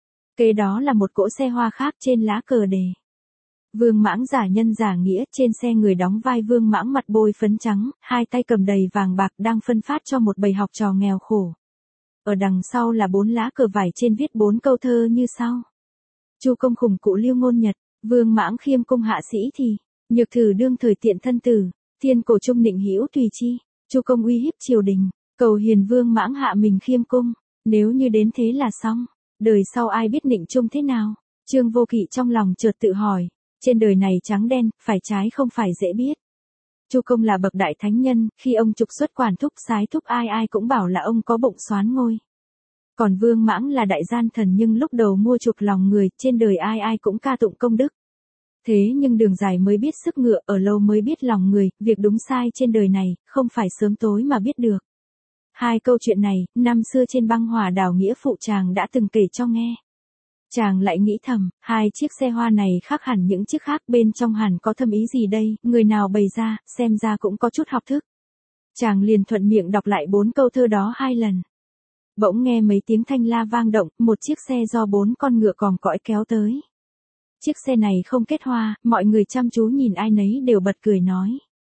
Kế đó là một cỗ xe hoa khác trên lá cờ đề. Vương Mãng giả nhân giả nghĩa, trên xe người đóng vai Vương Mãng mặt bôi phấn trắng, hai tay cầm đầy vàng bạc đang phân phát cho một bầy học trò nghèo khổ. Ở đằng sau là 4 lá cờ vải trên viết 4 câu thơ như sau. Chu Công khủng cụ Liêu ngôn nhật, Vương Mãng khiêm cung hạ sĩ thì, nhược thử đương thời tiện thân tử, thiên cổ trung nịnh hữu tùy chi, Chu Công uy hiếp triều đình, cầu hiền Vương Mãng hạ mình khiêm cung, nếu như đến thế là xong, đời sau ai biết nịnh trung thế nào. Trương Vô Kỵ trong lòng chợt tự hỏi, trên đời này trắng đen, phải trái không phải dễ biết. Chu Công là bậc đại thánh nhân, khi ông trục xuất quản thúc sái thúc ai ai cũng bảo là ông có bụng soán ngôi. Còn Vương Mãng là đại gian thần nhưng lúc đầu mua chuộc lòng người, trên đời ai ai cũng ca tụng công đức. Thế nhưng đường dài mới biết sức ngựa, ở lâu mới biết lòng người, việc đúng sai trên đời này, không phải sớm tối mà biết được. Hai câu chuyện này, năm xưa trên băng hỏa đảo nghĩa phụ chàng đã từng kể cho nghe. Chàng lại nghĩ thầm, hai chiếc xe hoa này khác hẳn những chiếc khác, bên trong hẳn có thâm ý gì đây, người nào bày ra, xem ra cũng có chút học thức. Chàng liền thuận miệng đọc lại 4 câu thơ đó 2 lần. Bỗng nghe mấy tiếng thanh la vang động, một chiếc xe do 4 con ngựa còm cõi kéo tới. Chiếc xe này không kết hoa, mọi người chăm chú nhìn ai nấy đều bật cười nói.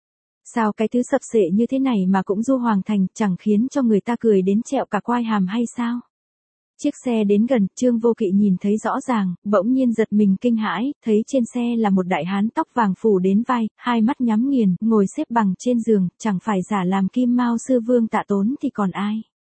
Sao cái thứ sập sệ như thế này mà cũng du hoàng thành, chẳng khiến cho người ta cười đến trẹo cả quai hàm hay sao? Chiếc xe đến gần, Trương Vô Kỵ nhìn thấy rõ ràng, bỗng nhiên giật mình kinh hãi, thấy trên xe là một đại hán tóc vàng phủ đến vai, hai mắt nhắm nghiền, ngồi xếp bằng trên giường, chẳng phải giả làm Kim Mao sư vương Tạ Tốn thì còn ai.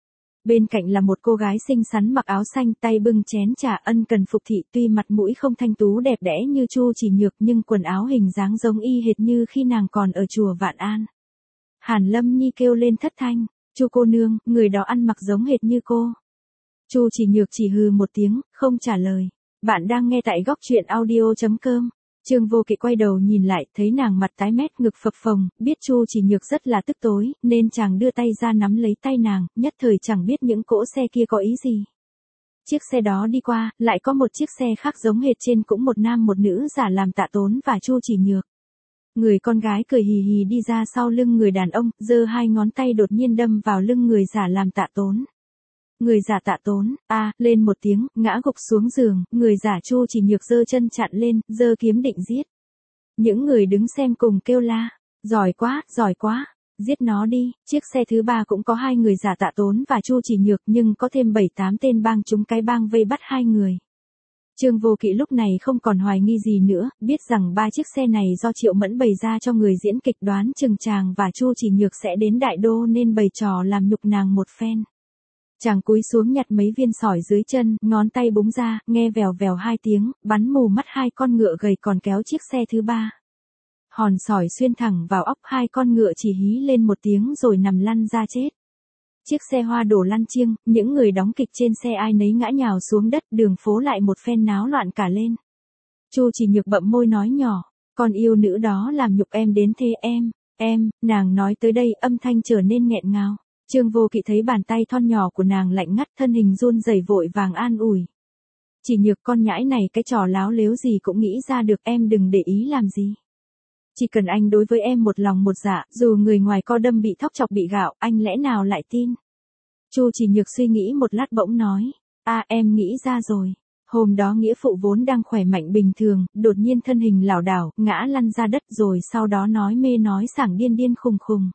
Bên cạnh là một cô gái xinh xắn mặc áo xanh, tay bưng chén trà, ân cần phục thị, tuy mặt mũi không thanh tú đẹp đẽ như Chu Chỉ Nhược nhưng quần áo hình dáng giống y hệt như khi nàng còn ở chùa Vạn An. Hàn Lâm Nhi kêu lên thất thanh, Chu cô nương, người đó ăn mặc giống hệt như cô. Chu Chỉ Nhược chỉ hừ một tiếng, không trả lời. Bạn đang nghe tại góc truyện audio.com. Trương Vô Kỵ quay đầu nhìn lại, thấy nàng mặt tái mét, ngực phập phồng, biết Chu Chỉ Nhược rất là tức tối, nên chàng đưa tay ra nắm lấy tay nàng, nhất thời chẳng biết những cỗ xe kia có ý gì. Chiếc xe đó đi qua, lại có một chiếc xe khác giống hệt, trên cũng một nam một nữ giả làm Tạ Tốn và Chu Chỉ Nhược. Người con gái cười hì hì đi ra sau lưng người đàn ông, giơ 2 ngón tay đột nhiên đâm vào lưng người giả làm Tạ Tốn. Người giả Tạ Tốn, lên một tiếng, ngã gục xuống giường, người giả Chu Chỉ Nhược giơ chân chặn lên, giơ kiếm định giết. Những người đứng xem cùng kêu la, giỏi quá, giết nó đi. Chiếc xe thứ 3 cũng có 2 người giả Tạ Tốn và Chu Chỉ Nhược nhưng có thêm 7-8 tên bang chúng cái bang vây bắt 2 người. Trương Vô Kỵ lúc này không còn hoài nghi gì nữa, biết rằng 3 chiếc xe này do Triệu Mẫn bày ra cho người diễn kịch, đoán chừng chàng và Chu Chỉ Nhược sẽ đến Đại Đô nên bày trò làm nhục nàng một phen. Chàng cúi xuống nhặt mấy viên sỏi dưới chân, ngón tay búng ra, nghe vèo vèo 2 tiếng, bắn mù mắt 2 con ngựa gầy còn kéo chiếc xe thứ 3. Hòn sỏi xuyên thẳng vào óc 2 con ngựa, chỉ hí lên một tiếng rồi nằm lăn ra chết. Chiếc xe hoa đổ lăn chiêng, những người đóng kịch trên xe ai nấy ngã nhào xuống đất, đường phố lại một phen náo loạn cả lên. Chu Chỉ Nhược bậm môi nói nhỏ, con yêu nữ đó làm nhục em đến thế em, nàng nói tới đây âm thanh trở nên nghẹn ngào. Trương Vô Kỵ thấy bàn tay thon nhỏ của nàng lạnh ngắt, thân hình run rẩy vội vàng an ủi. Chỉ Nhược con nhãi này cái trò láo lếu gì cũng nghĩ ra được, em đừng để ý làm gì. Chỉ cần anh đối với em một lòng một dạ, dù người ngoài co đâm bị thóc chọc bị gạo, anh lẽ nào lại tin. Chu Chỉ Nhược suy nghĩ một lát bỗng nói, em nghĩ ra rồi. Hôm đó nghĩa phụ vốn đang khỏe mạnh bình thường, đột nhiên thân hình lảo đảo, ngã lăn ra đất rồi sau đó nói mê nói sảng điên điên khùng khùng.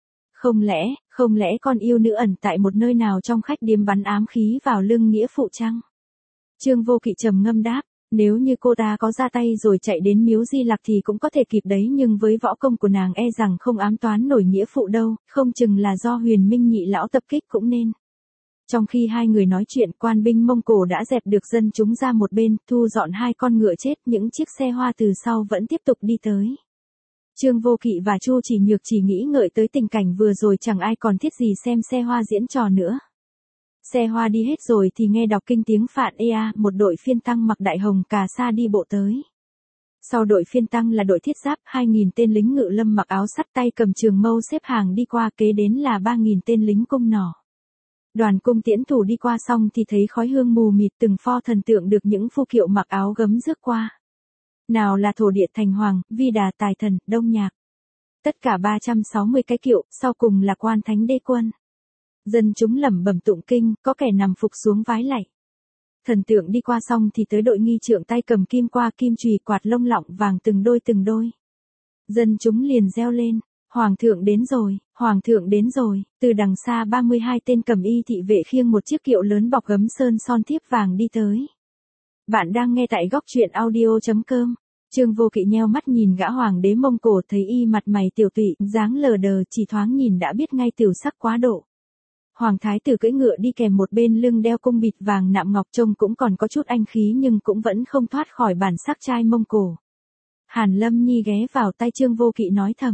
Không lẽ con yêu nữ ẩn tại một nơi nào trong khách điếm bắn ám khí vào lưng nghĩa phụ chăng? Trương Vô Kỵ trầm ngâm đáp, nếu như cô ta có ra tay rồi chạy đến miếu Di Lặc thì cũng có thể kịp đấy, nhưng với võ công của nàng e rằng không ám toán nổi nghĩa phụ đâu, không chừng là do Huyền Minh nhị lão tập kích cũng nên. Trong khi hai người nói chuyện, quan binh Mông Cổ đã dẹp được dân chúng ra một bên, thu dọn 2 con ngựa chết, những chiếc xe hoa từ sau vẫn tiếp tục đi tới. Trương Vô Kỵ và Chu Chỉ Nhược chỉ nghĩ ngợi tới tình cảnh vừa rồi, chẳng ai còn thiết gì xem xe hoa diễn trò nữa. Xe hoa đi hết rồi thì nghe đọc kinh tiếng Phạn Ea, một đội phiên tăng mặc đại hồng cà sa đi bộ tới. Sau đội phiên tăng là đội thiết giáp, 2.000 tên lính ngự lâm mặc áo sắt tay cầm trường mâu xếp hàng đi qua, kế đến là 3.000 tên lính cung nỏ. Đoàn cung tiễn thủ đi qua xong thì thấy khói hương mù mịt, từng pho thần tượng được những phu kiệu mặc áo gấm rước qua. Nào là Thổ Địa Thành Hoàng, Vi Đà Tài Thần, Đông Nhạc. Tất cả 360 cái kiệu, sau cùng là Quan Thánh Đế Quân. Dân chúng lẩm bẩm tụng kinh, có kẻ nằm phục xuống vái lạy. Thần tượng đi qua xong thì tới đội nghi trượng tay cầm kim qua, kim chùy, quạt lông lọng vàng từng đôi. Dân chúng liền reo lên, Hoàng thượng đến rồi, Hoàng thượng đến rồi. Từ đằng xa 32 tên cầm y thị vệ khiêng một chiếc kiệu lớn bọc gấm sơn son thiếp vàng đi tới. Bạn đang nghe tại góc truyện audio.com. Trương Vô Kỵ nheo mắt nhìn gã hoàng đế Mông Cổ, thấy y mặt mày tiểu tụy, dáng lờ đờ, chỉ thoáng nhìn đã biết ngay tiểu sắc quá độ. Hoàng thái tử cưỡi ngựa đi kèm một bên lưng đeo cung bịt vàng nạm ngọc, trông cũng còn có chút anh khí nhưng cũng vẫn không thoát khỏi bản sắc trai Mông Cổ. Hàn Lâm Nhi ghé vào tai Trương Vô Kỵ nói thầm,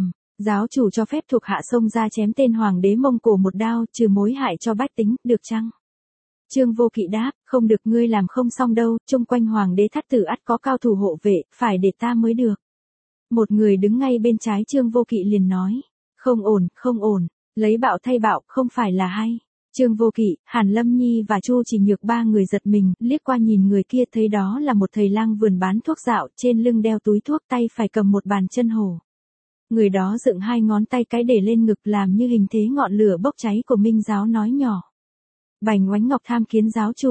Giáo chủ cho phép thuộc hạ xông ra chém tên hoàng đế Mông Cổ một đao, trừ mối hại cho bách tính, được chăng? Trương Vô Kỵ đáp, không được, ngươi làm không xong đâu, chung quanh hoàng đế Thát Tử ắt có cao thủ hộ vệ, phải để ta mới được. Một người đứng ngay bên trái Trương Vô Kỵ liền nói, không ổn, không ổn, lấy bạo thay bạo, không phải là hay. Trương Vô Kỵ, Hàn Lâm Nhi và Chu Chỉ Nhược ba người giật mình, liếc qua nhìn người kia thấy đó là một thầy lang vườn bán thuốc dạo, trên lưng đeo túi thuốc, tay phải cầm một bàn chân hổ. Người đó dựng hai ngón tay cái để lên ngực làm như hình thế ngọn lửa bốc cháy của Minh giáo nói nhỏ. Bành Oánh Ngọc tham kiến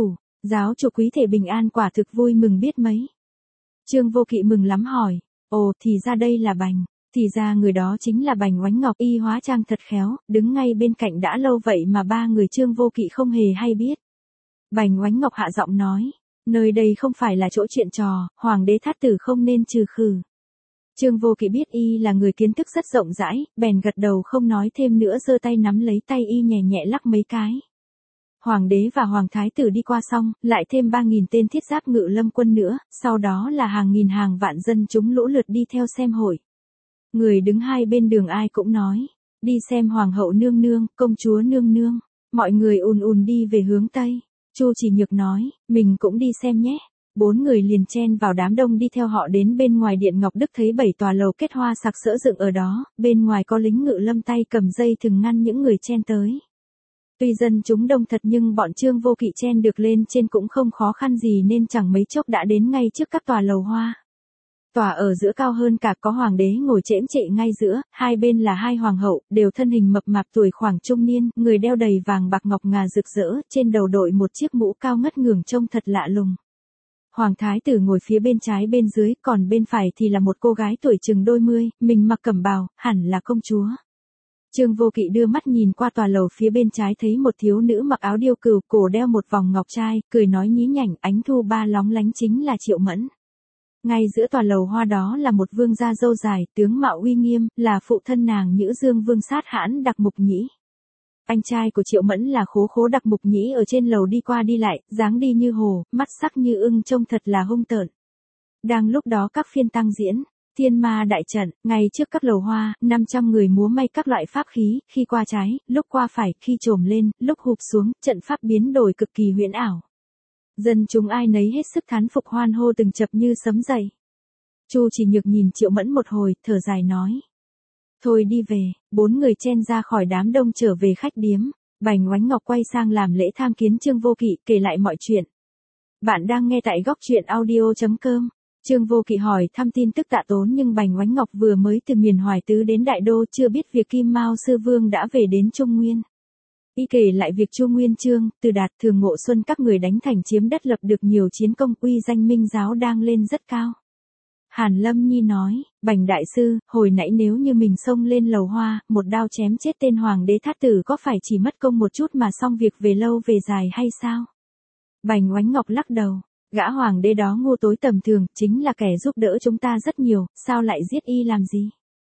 giáo chủ quý thể bình an, quả thực vui mừng biết mấy. Trương Vô Kỵ mừng lắm hỏi, ồ thì ra đây là Bành, thì ra người đó chính là Bành Oánh Ngọc, y hóa trang thật khéo, đứng ngay bên cạnh đã lâu vậy mà ba người Trương Vô Kỵ không hề hay biết. Bành Oánh Ngọc hạ giọng nói, nơi đây không phải là chỗ chuyện trò, hoàng đế Thát Tử không nên trừ khử. Trương Vô Kỵ biết y là người kiến thức rất rộng rãi, bèn gật đầu không nói thêm nữa, giơ tay nắm lấy tay y nhẹ nhẹ lắc mấy cái. Hoàng đế và hoàng thái tử đi qua xong, lại thêm 3.000 tên thiết giáp ngự lâm quân nữa, sau đó là hàng nghìn hàng vạn dân chúng lũ lượt đi theo xem hội. Người đứng hai bên đường ai cũng nói, đi xem hoàng hậu nương nương, công chúa nương nương. Mọi người ùn ùn đi về hướng Tây. Chu Chỉ Nhược nói, mình cũng đi xem nhé. 4 người liền chen vào đám đông đi theo họ đến bên ngoài điện Ngọc Đức, thấy 7 tòa lầu kết hoa sặc sỡ dựng ở đó, bên ngoài có lính ngự lâm tay cầm dây thừng ngăn những người chen tới. Tuy dân chúng đông thật nhưng bọn Trương Vô Kỵ chen được lên trên cũng không khó khăn gì nên chẳng mấy chốc đã đến ngay trước các tòa lầu hoa. Tòa ở giữa cao hơn cả, có hoàng đế ngồi chễm chệ ngay giữa, hai bên là hai hoàng hậu, đều thân hình mập mạp tuổi khoảng trung niên, người đeo đầy vàng bạc ngọc ngà rực rỡ, trên đầu đội một chiếc mũ cao ngất ngưởng trông thật lạ lùng. Hoàng thái tử ngồi phía bên trái bên dưới, còn bên phải thì là một cô gái tuổi chừng đôi mươi, mình mặc cẩm bào, hẳn là công chúa. Trương Vô Kỵ đưa mắt nhìn qua tòa lầu phía bên trái, thấy một thiếu nữ mặc áo điêu cừu, cổ đeo một vòng ngọc trai, cười nói nhí nhảnh, ánh thu ba lóng lánh, chính là Triệu Mẫn. Ngay giữa tòa lầu hoa đó là một vương gia râu dài, tướng mạo uy nghiêm, là phụ thân nàng Nhữ Dương Vương Sát Hãn Đặc Mục Nhĩ. Anh trai của Triệu Mẫn là Khố Khố Đặc Mục Nhĩ ở trên lầu đi qua đi lại, dáng đi như hồ, mắt sắc như ưng, trông thật là hung tợn. Đang lúc đó các phiên tăng diễn, Thiên Ma đại trận, ngay trước các lầu hoa, 500 người múa may các loại pháp khí, khi qua trái, lúc qua phải, khi trồm lên, lúc hụp xuống, trận pháp biến đổi cực kỳ huyễn ảo. Dân chúng ai nấy hết sức thán phục, hoan hô từng chập như sấm dậy. Chu Chỉ Nhược nhìn Triệu Mẫn một hồi, thở dài nói. Thôi đi về. 4 người chen ra khỏi đám đông trở về khách điếm. Bành Oánh Ngọc quay sang làm lễ tham kiến Trương Vô Kỵ, kể lại mọi chuyện. Bạn đang nghe tại góc truyện audio.com. Trương Vô Kỵ hỏi thăm tin tức Tạ Tốn, nhưng Bành Oánh Ngọc vừa mới từ miền Hoài Tứ đến Đại Đô, chưa biết việc Kim Mao Sư Vương đã về đến Trung Nguyên. Y kể lại việc Chu Nguyên Chương, Từ Đạt, Thường Ngộ Xuân các người đánh thành chiếm đất, lập được nhiều chiến công, uy danh Minh giáo đang lên rất cao. Hàn Lâm Nhi nói, Bành đại sư, hồi nãy nếu như mình xông lên lầu hoa, một đao chém chết tên hoàng đế Thát Tử, có phải chỉ mất công một chút mà xong việc về lâu về dài hay sao? Bành Oánh Ngọc lắc đầu, gã hoàng đế đó ngu tối tầm thường, chính là kẻ giúp đỡ chúng ta rất nhiều, sao lại giết y làm gì?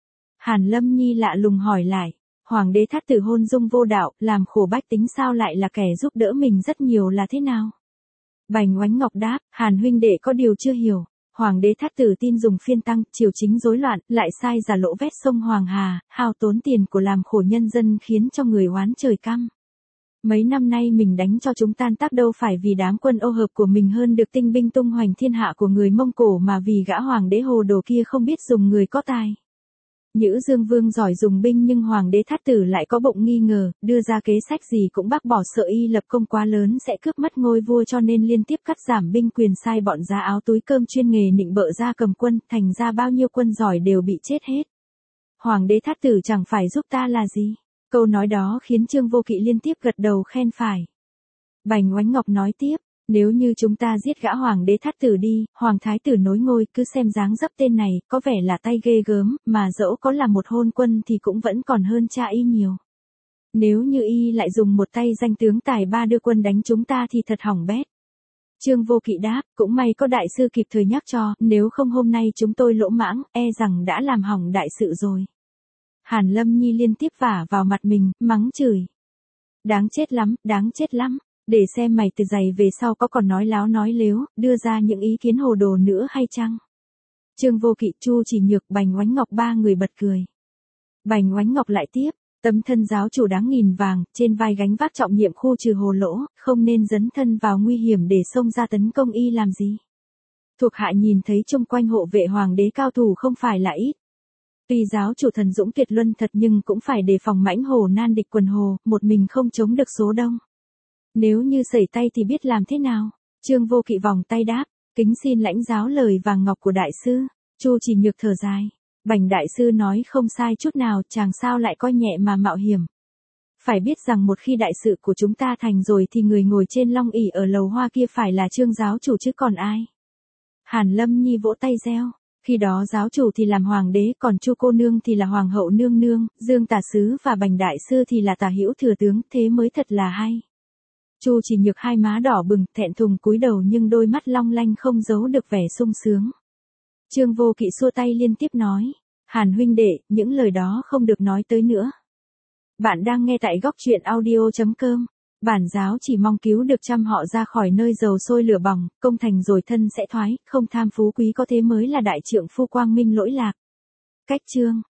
Hàn Lâm Nhi lạ lùng hỏi lại. Hoàng đế Thát Tử hôn dung vô đạo, làm khổ bách tính, sao lại là kẻ giúp đỡ mình rất nhiều là thế nào? Bành Oánh Ngọc đáp, Hàn huynh đệ có điều chưa hiểu. Hoàng đế Thát Tử tin dùng phiên tăng, triều chính rối loạn, lại sai giả lỗ vét sông Hoàng Hà, hao tốn tiền của làm khổ nhân dân, khiến cho người oán trời căm. Mấy năm nay mình đánh cho chúng tan tác đâu phải vì đám quân ô hợp của mình hơn được tinh binh tung hoành thiên hạ của người Mông Cổ, mà vì gã hoàng đế hồ đồ kia không biết dùng người có tài. Nhữ Dương Vương giỏi dùng binh nhưng hoàng đế Thát Tử lại có bụng nghi ngờ, đưa ra kế sách gì cũng bác bỏ, sợ y lập công quá lớn sẽ cướp mất ngôi vua, cho nên liên tiếp cắt giảm binh quyền, sai bọn giá áo túi cơm chuyên nghề nịnh bợ ra cầm quân, thành ra bao nhiêu quân giỏi đều bị chết hết. Hoàng đế Thát Tử chẳng phải giúp ta là gì? Câu nói đó khiến Trương Vô Kỵ liên tiếp gật đầu khen phải. Bành Oánh Ngọc nói tiếp. Nếu như chúng ta giết gã hoàng đế Thát Tử đi, hoàng thái tử nối ngôi, cứ xem dáng dấp tên này, có vẻ là tay ghê gớm, mà dẫu có là một hôn quân thì cũng vẫn còn hơn cha y nhiều. Nếu như y lại dùng một tay danh tướng tài ba đưa quân đánh chúng ta thì thật hỏng bét. Trương Vô Kỵ đáp, cũng may có đại sư kịp thời nhắc cho, nếu không hôm nay chúng tôi lỗ mãng, e rằng đã làm hỏng đại sự rồi. Hàn Lâm Nhi liên tiếp vả vào mặt mình, mắng chửi. Đáng chết lắm, đáng chết lắm. Để xem mày từ giày về sau có còn nói láo nói lếu, đưa ra những ý kiến hồ đồ nữa hay chăng? Trương Vô Kỵ, Chu Chỉ Nhược, Bành Oánh Ngọc ba người bật cười. Bành Oánh Ngọc lại tiếp, tấm thân giáo chủ đáng nghìn vàng, trên vai gánh vác trọng nhiệm khu trừ hồ lỗ, không nên dấn thân vào nguy hiểm để xông ra tấn công y làm gì. Thuộc hạ nhìn thấy chung quanh hộ vệ hoàng đế cao thủ không phải là ít. Tuy giáo chủ thần dũng tuyệt luân thật nhưng cũng phải đề phòng mãnh hổ nan địch quần hồ, một mình không chống được số đông. Nếu như sẩy tay thì biết làm thế nào? Trương Vô Kỵ vòng tay đáp, kính xin lãnh giáo lời vàng ngọc của đại sư. Chu Chỉ Nhược thở dài, Bành đại sư nói không sai chút nào, chàng sao lại coi nhẹ mà mạo hiểm. Phải biết rằng một khi đại sự của chúng ta thành rồi thì người ngồi trên long ỷ ở lầu hoa kia phải là Trương giáo chủ chứ còn ai. Hàn Lâm Nhi vỗ tay reo, khi đó giáo chủ thì làm hoàng đế, còn Chu cô nương thì là hoàng hậu nương nương, Dương tả sứ và Bành đại sư thì là tả hữu thừa tướng, thế mới thật là hay. Chu Chỉ Nhược hai má đỏ bừng, thẹn thùng cúi đầu nhưng đôi mắt long lanh không giấu được vẻ sung sướng. Trương Vô Kỵ xua tay liên tiếp nói, Hàn huynh đệ, những lời đó không được nói tới nữa. Bạn đang nghe tại góc truyện audio.com. Bản giáo chỉ mong cứu được trăm họ ra khỏi nơi dầu sôi lửa bỏng, công thành rồi thân sẽ thoái, không tham phú quý có thế mới là đại trượng phu quang minh lỗi lạc. Cách chương